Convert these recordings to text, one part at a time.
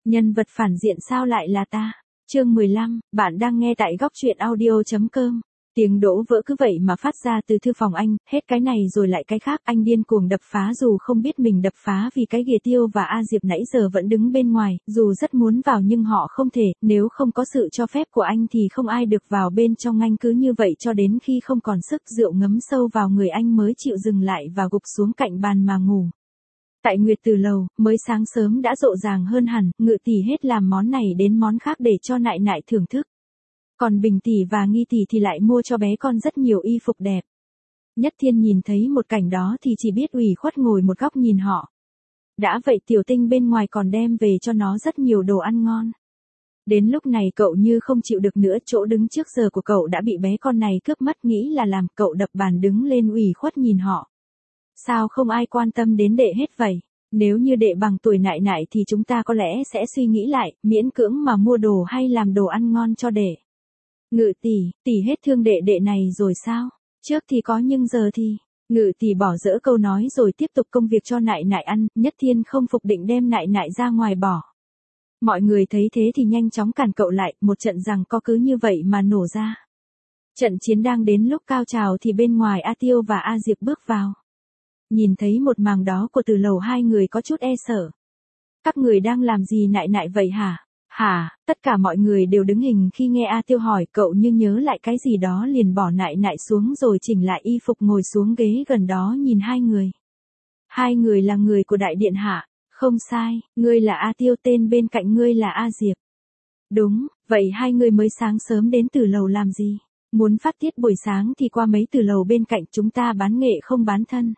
Nhân vật phản diện sao lại là ta? Chương 15, bạn đang nghe tại góc truyện audio.com. Tiếng đổ vỡ cứ vậy mà phát ra từ thư phòng anh, hết cái này rồi lại cái khác, anh điên cuồng đập phá dù không biết mình đập phá vì cái ghìa Tiêu và A Diệp nãy giờ vẫn đứng bên ngoài, dù rất muốn vào nhưng họ không thể, nếu không có sự cho phép của anh thì không ai được vào bên trong. Anh cứ như vậy cho đến khi không còn sức, rượu ngấm sâu vào người anh mới chịu dừng lại và gục xuống cạnh bàn mà ngủ. Tại Nguyệt Tử Lầu, mới sáng sớm đã rộ ràng hơn hẳn, Ngự tỷ hết làm món này đến món khác để cho nại nại thưởng thức. Còn Bình tỷ và Nghi tỷ thì lại mua cho bé con rất nhiều y phục đẹp. Nhất Thiên nhìn thấy một cảnh đó thì chỉ biết ủy khuất ngồi một góc nhìn họ. Đã vậy Tiểu Tinh bên ngoài còn đem về cho nó rất nhiều đồ ăn ngon. Đến lúc này cậu như không chịu được nữa, chỗ đứng trước giờ của cậu đã bị bé con này cướp mất, nghĩ là làm, cậu đập bàn đứng lên ủy khuất nhìn họ. Sao không ai quan tâm đến đệ hết vậy? Nếu như đệ bằng tuổi nại nại thì chúng ta có lẽ sẽ suy nghĩ lại, miễn cưỡng mà mua đồ hay làm đồ ăn ngon cho đệ. Ngự tỷ hết thương đệ này rồi sao? Trước thì có nhưng giờ thì... Ngự tỷ bỏ dỡ câu nói rồi tiếp tục công việc cho nại nại ăn. Nhất Thiên không phục định đem nại nại ra ngoài bỏ. Mọi người thấy thế thì nhanh chóng cản cậu lại, một trận giằng co cứ như vậy mà nổ ra. Trận chiến đang đến lúc cao trào thì bên ngoài A Tiêu và A Diệp bước vào. Nhìn thấy một màn đó của Từ Lầu, hai người có chút e sợ. Các người đang làm gì nại nại vậy hả? Tất cả mọi người đều đứng hình khi nghe A Tiêu hỏi, cậu như nhớ lại cái gì đó liền bỏ nại nại xuống rồi chỉnh lại y phục ngồi xuống ghế gần đó nhìn hai người. Hai người là người của đại điện hạ. Không sai, ngươi là A Tiêu, tên bên cạnh ngươi là A Diệp. Đúng, vậy hai người mới sáng sớm đến Từ Lầu làm gì? Muốn phát tiết buổi sáng thì qua mấy Từ Lầu bên cạnh, chúng ta bán nghệ không bán thân.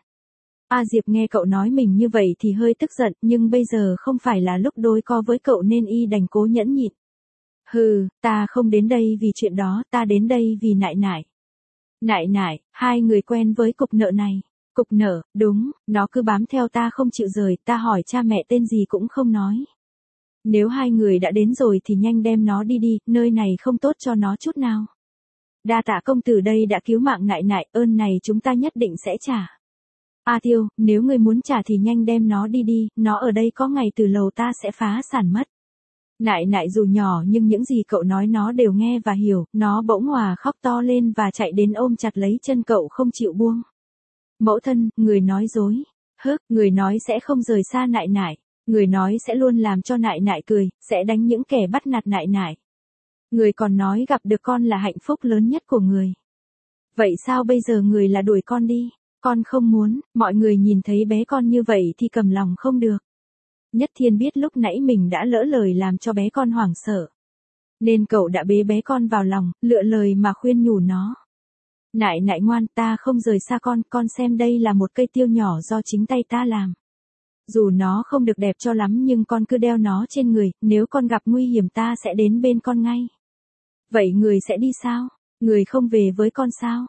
A Diệp nghe cậu nói mình như vậy thì hơi tức giận, nhưng bây giờ không phải là lúc đối co với cậu nên y đành cố nhẫn nhịn. Hừ, ta không đến đây vì chuyện đó, ta đến đây vì nại nại. Nại nại, hai người quen với cục nợ này. Cục nợ, đúng, nó cứ bám theo ta không chịu rời, ta hỏi cha mẹ tên gì cũng không nói. Nếu hai người đã đến rồi thì nhanh đem nó đi đi, nơi này không tốt cho nó chút nào. Đa tạ công tử đây đã cứu mạng nại nại, ơn này chúng ta nhất định sẽ trả. A Tiêu, nếu ngươi muốn trả thì nhanh đem nó đi đi, nó ở đây có ngày Từ Lầu ta sẽ phá sản mất. Nại nại dù nhỏ nhưng những gì cậu nói nó đều nghe và hiểu, nó bỗng òa khóc to lên và chạy đến ôm chặt lấy chân cậu không chịu buông. Mẫu thân, người nói dối. Người nói sẽ không rời xa nại nại. Người nói sẽ luôn làm cho nại nại cười, sẽ đánh những kẻ bắt nạt nại nại. Người còn nói gặp được con là hạnh phúc lớn nhất của người. Vậy sao bây giờ người là đuổi con đi? Con không muốn, mọi người nhìn thấy bé con như vậy thì cầm lòng không được. Nhất Thiên biết lúc nãy mình đã lỡ lời làm cho bé con hoảng sợ. Nên cậu đã bế bé con vào lòng, lựa lời mà khuyên nhủ nó. Nại nại ngoan, ta không rời xa con xem đây là một cây tiêu nhỏ do chính tay ta làm. Dù nó không được đẹp cho lắm nhưng con cứ đeo nó trên người, nếu con gặp nguy hiểm ta sẽ đến bên con ngay. Vậy người sẽ đi sao? Người không về với con sao?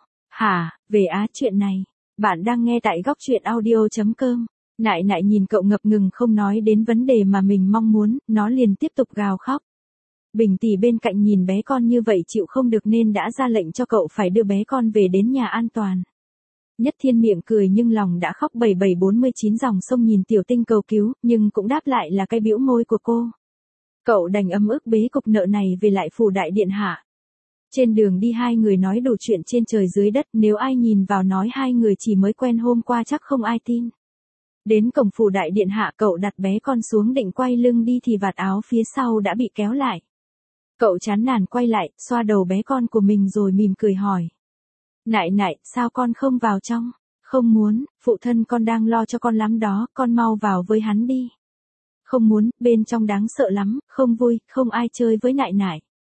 Về chuyện này. Bạn đang nghe tại góc truyện audio.com. Nại nại nhìn cậu ngập ngừng không nói đến vấn đề mà mình mong muốn, nó liền tiếp tục gào khóc. Bình tỷ bên cạnh nhìn bé con như vậy chịu không được nên đã ra lệnh cho cậu phải đưa bé con về đến nhà an toàn. Nhất Thiên miệng cười nhưng lòng đã khóc 7749 dòng sông nhìn Tiểu Tinh cầu cứu, nhưng cũng đáp lại là cái bĩu môi của cô. Cậu đành ấm ức bế cục nợ này về lại phủ đại điện hạ. Trên đường đi hai người nói đủ chuyện trên trời dưới đất, nếu ai nhìn vào nói hai người chỉ mới quen hôm qua chắc không ai tin. Đến cổng phủ đại điện hạ cậu đặt bé con xuống định quay lưng đi thì vạt áo phía sau đã bị kéo lại. Cậu chán nản quay lại, xoa đầu bé con của mình rồi mỉm cười hỏi. Nại nại, sao con không vào trong? Không muốn, phụ thân con đang lo cho con lắm đó, con mau vào với hắn đi. Không muốn, bên trong đáng sợ lắm, không vui, không ai chơi với nại nại.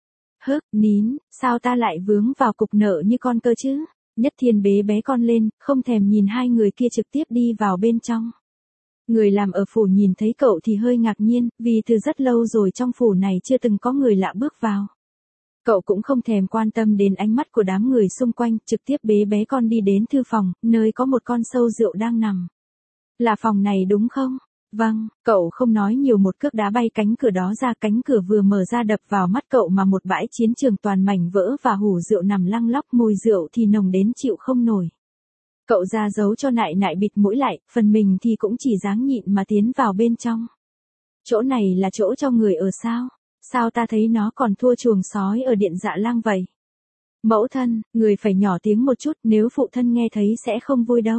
Nín, sao ta lại vướng vào cục nợ như con cơ chứ? Nhất Thiên bế bé con lên, không thèm nhìn hai người kia trực tiếp đi vào bên trong. Người làm ở phủ nhìn thấy cậu thì hơi ngạc nhiên, vì từ rất lâu rồi trong phủ này chưa từng có người lạ bước vào. Cậu cũng không thèm quan tâm đến ánh mắt của đám người xung quanh, trực tiếp bế bé con đi đến thư phòng, nơi có một con sâu rượu đang nằm. Là phòng này đúng không? Vâng, cậu không nói nhiều, một cước đá bay cánh cửa đó ra, cánh cửa vừa mở ra đập vào mắt cậu mà một bãi chiến trường toàn mảnh vỡ và hủ rượu nằm lăng lóc, mùi rượu thì nồng đến chịu không nổi. Cậu ra dấu cho nại nại bịt mũi lại, phần mình thì cũng chỉ dáng nhịn mà tiến vào bên trong. Chỗ này là chỗ cho người ở sao? Sao ta thấy nó còn thua chuồng sói ở Điện Dạ Lang vậy? Mẫu thân, người phải nhỏ tiếng một chút, nếu phụ thân nghe thấy sẽ không vui đâu.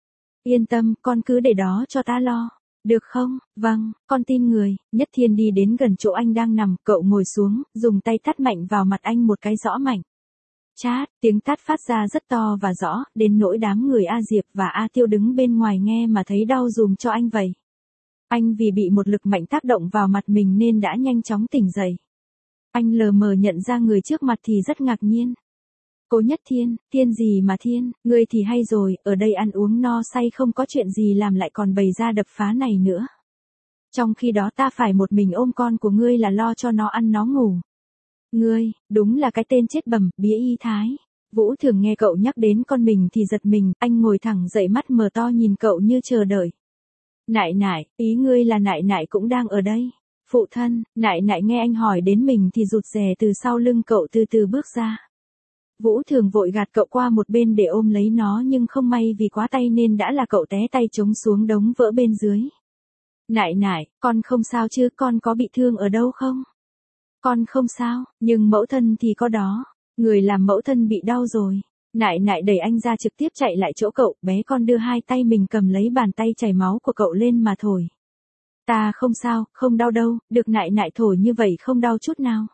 Yên tâm, con cứ để đó cho ta lo. Được không? Vâng, con tin người. Nhất Thiên đi đến gần chỗ anh đang nằm, cậu ngồi xuống, dùng tay tát mạnh vào mặt anh một cái rõ mạnh. Chát, tiếng tát phát ra rất to và rõ, đến nỗi đám người A Diệp và A Tiêu đứng bên ngoài nghe mà thấy đau dùm cho anh vậy. Anh vì bị một lực mạnh tác động vào mặt mình nên đã nhanh chóng tỉnh dậy. Anh lờ mờ nhận ra người trước mặt thì rất ngạc nhiên. Cố Nhất Thiên, Thiên gì mà Thiên, ngươi thì hay rồi, ở đây ăn uống no say không có chuyện gì làm lại còn bày ra đập phá này nữa. Trong khi đó ta phải một mình ôm con của ngươi là lo cho nó ăn nó ngủ. Ngươi, đúng là cái tên chết bầm, bía y thái. Vũ Thường nghe cậu nhắc đến con mình thì giật mình, anh ngồi thẳng dậy mắt mở to nhìn cậu như chờ đợi. Nại nại, ý ngươi là nại nại cũng đang ở đây. Phụ thân, nại nại nghe anh hỏi đến mình thì rụt rè từ sau lưng cậu từ từ bước ra. Vũ Thường vội gạt cậu qua một bên để ôm lấy nó nhưng không may vì quá tay nên đã là cậu té tay trống xuống đống vỡ bên dưới. Nại nại, con không sao chứ, con có bị thương ở đâu không? Con không sao, nhưng mẫu thân thì có đó. Người làm mẫu thân bị đau rồi. Nại nại đẩy anh ra trực tiếp chạy lại chỗ cậu, bé con đưa hai tay mình cầm lấy bàn tay chảy máu của cậu lên mà thổi. Ta không sao, không đau đâu, được nại nại thổi như vậy không đau chút nào.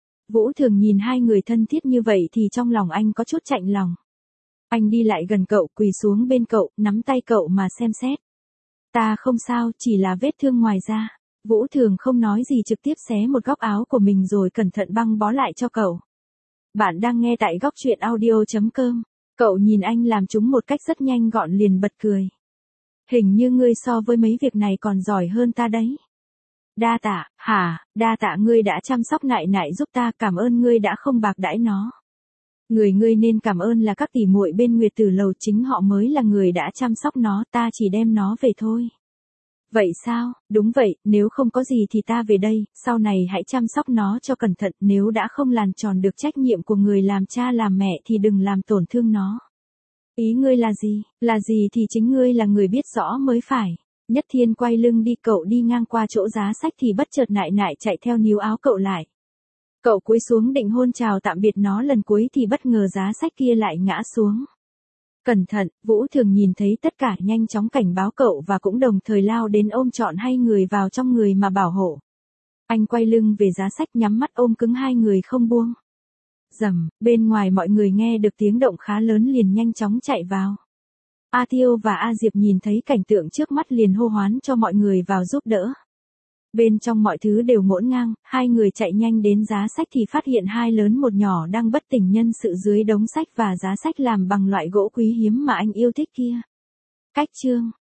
Vũ Thường nhìn hai người thân thiết như vậy thì trong lòng anh có chút chạnh lòng. Anh đi lại gần cậu, quỳ xuống bên cậu, nắm tay cậu mà xem xét. Ta không sao, chỉ là vết thương ngoài da. Vũ Thường không nói gì trực tiếp xé một góc áo của mình rồi cẩn thận băng bó lại cho cậu. Bạn đang nghe tại góc truyện audio.com. Cậu nhìn anh làm chúng một cách rất nhanh gọn liền bật cười. Hình như ngươi so với mấy việc này còn giỏi hơn ta đấy. Đa tạ, hả, đa tạ ngươi đã chăm sóc nại nại giúp ta, cảm ơn ngươi đã không bạc đãi nó. Người ngươi nên cảm ơn là các tỷ muội bên Nguyệt Tử Lầu, chính họ mới là người đã chăm sóc nó, ta chỉ đem nó về thôi. Vậy sao, đúng vậy, nếu không có gì thì ta về đây, sau này hãy chăm sóc nó cho cẩn thận, nếu đã không làm tròn được trách nhiệm của người làm cha làm mẹ thì đừng làm tổn thương nó. Ý ngươi là gì thì chính ngươi là người biết rõ mới phải. Nhất Thiên quay lưng đi, cậu đi ngang qua chỗ giá sách thì bất chợt nại nại chạy theo níu áo cậu lại. Cậu cúi xuống định hôn chào tạm biệt nó lần cuối thì bất ngờ giá sách kia lại ngã xuống. Cẩn thận, Vũ Thường nhìn thấy tất cả nhanh chóng cảnh báo cậu và cũng đồng thời lao đến ôm trọn hai người vào trong người mà bảo hộ. Anh quay lưng về giá sách nhắm mắt ôm cứng hai người không buông. Rầm, bên ngoài mọi người nghe được tiếng động khá lớn liền nhanh chóng chạy vào. A Tiêu và A Diệp nhìn thấy cảnh tượng trước mắt liền hô hoán cho mọi người vào giúp đỡ. Bên trong mọi thứ đều ngổn ngang, hai người chạy nhanh đến giá sách thì phát hiện hai lớn một nhỏ đang bất tỉnh nhân sự dưới đống sách và giá sách làm bằng loại gỗ quý hiếm mà anh yêu thích kia. Cách chương